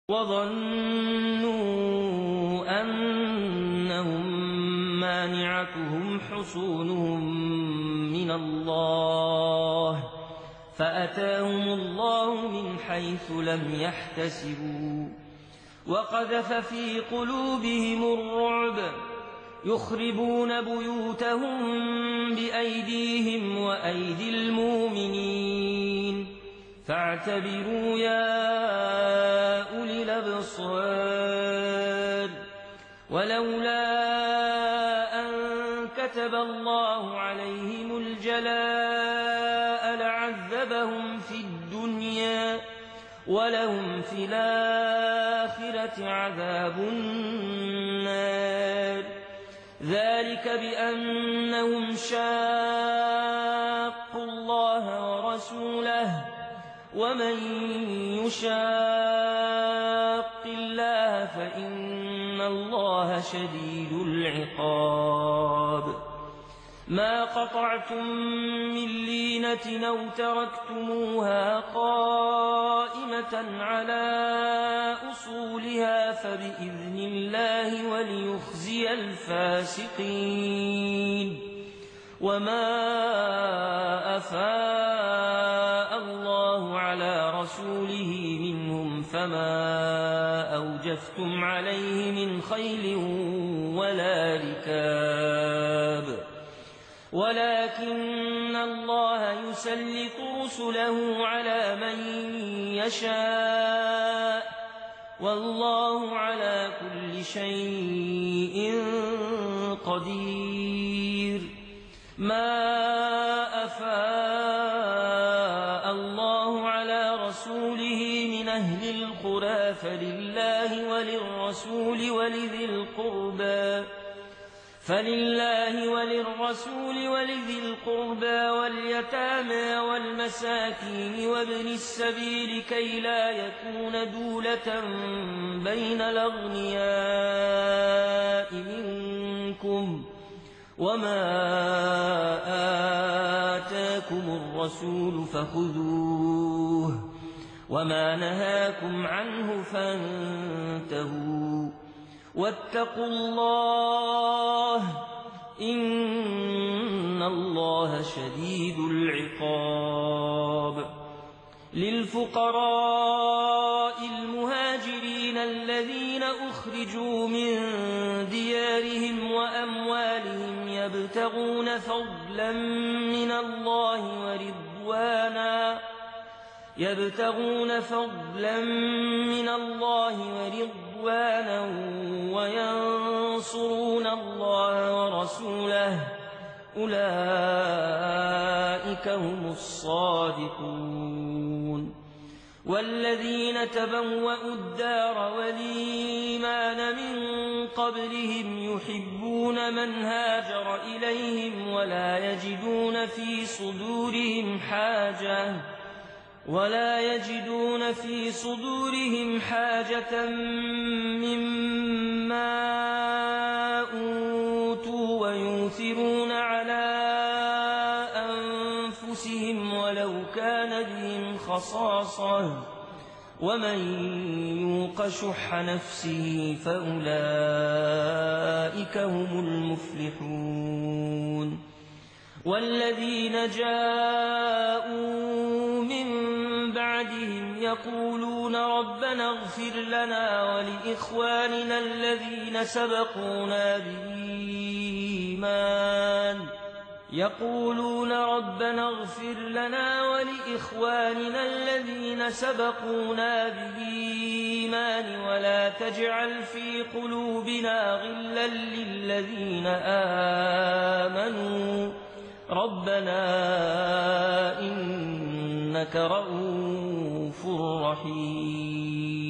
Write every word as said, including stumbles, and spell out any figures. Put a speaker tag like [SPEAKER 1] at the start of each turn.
[SPEAKER 1] وظنوا أنهم مانعتهم حصونهم من الله فأتاهم الله من حيث لم يحتسبوا وقذف في قلوبهم الرعب يخربون بيوتهم بأيديهم وأيدي المؤمنين فاعتبروا يا أولي الأبصار ولولا أن كتب الله عليهم الجلاء لعذبهم في الدنيا ولهم في الآخرة عذاب النار ذلك بأنهم شاقوا الله ورسوله ومن يشاق الله فإن الله شديد العقاب ما قطعتم من لينة أو تركتموها قائمة على أصولها فبإذن الله وليخزي الفاسقين وما أفاء الله على رسوله منهم فما أوجفتم عليه من خيل ولا ركاب ولكن الله يسلط رسله على من يشاء والله على كل شيء قدير ما أفاء الله على رسوله من أهل القرى فلله وللرسول ولذي القربى فلله وللرسول ولذي القربى واليتامى والمساكين وابن السبيل كي لا يكون دولة بين الأغنياء منكم وما آتاكم الرسول فخذوه وما نهاكم عنه فانتهوا واتقوا الله إن الله شديد العقاب للفقراء المهاجرين الذين أخرجوا من ديارهم وأموالهم يبتغون فضلا من الله ورضوانا يبتغون فضلا من الله ورضوانا وينصرون الله ورسوله أولئك هم الصادقون والذين تبوأوا الدار والإيمان من قبلهم يحبون من هاجر إليهم ولا يجدون في صدورهم حاجة ولا يجدون في صدورهم حاجة مما أوتوا ويؤثرون على أنفسهم ولو كان بهم خصاصة ومن يوق شح نفسه فأولئك هم المفلحون والذين جاءوا من بعدهم يقولون ربنا اغفر لنا ولإخواننا الذين سبقونا بالإيمان يقولون ربنا اغفر لنا ولإخواننا الذين سبقونا بالإيمان ولا تجعل في قلوبنا غلا للذين آمنوا ربنا إنك رؤوف رحيم